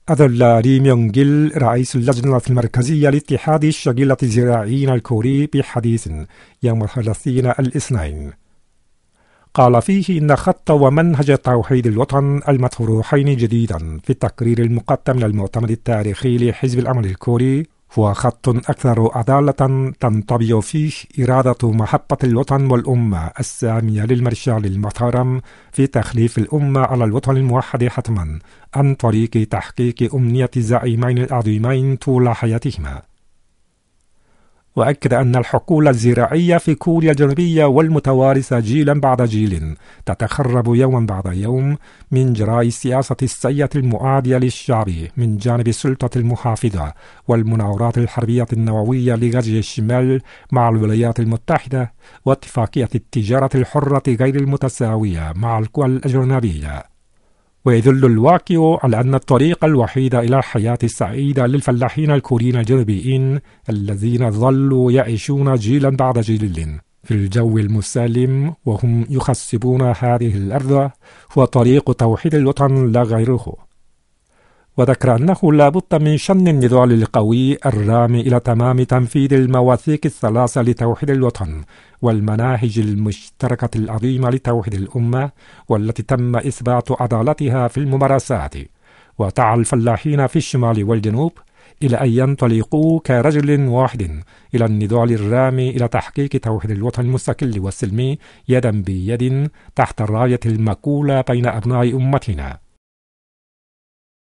أدلى لي ميونغ جيل رئيس اللجنة المركزية لاتحاد الشجلة الزراعيين الكوري بحديث يوم 30 الاثنين. قال فيه إن خط ومنهج توحيد الوطن المطروحين جديدا في التقرير المقدم للمؤتمر التاريخي لحزب الأمل الكوري هو خط أكثر عدالة تنطبع فيه إرادة محبة الوطن والأمة السامية للمرشال المحترم في تخليف الأمة على الوطن الموحد حتما عن طريق تحقيق أمنية الزعيمين العظيمين طول حياتهما. وأكد أن الحقول الزراعية في كوريا الجنوبية والمتوارثة جيلا بعد جيل تتخرب يوما بعد يوم من جراء السياسة السيئة المعادية للشعب من جانب السلطة المحافظة والمناورات الحربية النووية لغزو الشمال مع الولايات المتحدة واتفاقية التجارة الحرة غير المتساوية مع القوى الأجنبية. ويدل الواقع على أن الطريق الوحيد إلى الحياة السعيدة للفلاحين الكوريين الجنوبيين الذين ظلوا يعيشون جيلا بعد جيل في الجو المسالم وهم يخصبون هذه الأرض هو طريق توحيد الوطن لا غيره. وذكر أنه لا بد من شن النضال القوي الرامي إلى تمام تنفيذ المواثيق الثلاثة لتوحيد الوطن والمناهج المشتركة العظيمة لتوحيد الأمة والتي تم إثبات عدالتها في الممارسات، ودعا الفلاحين في الشمال والجنوب إلى أن ينطلقوا كرجل واحد إلى النضال الرامي إلى تحقيق توحيد الوطن المستقل والسلمي يدا بيد تحت الراية المقولة بين أبناء أمتنا.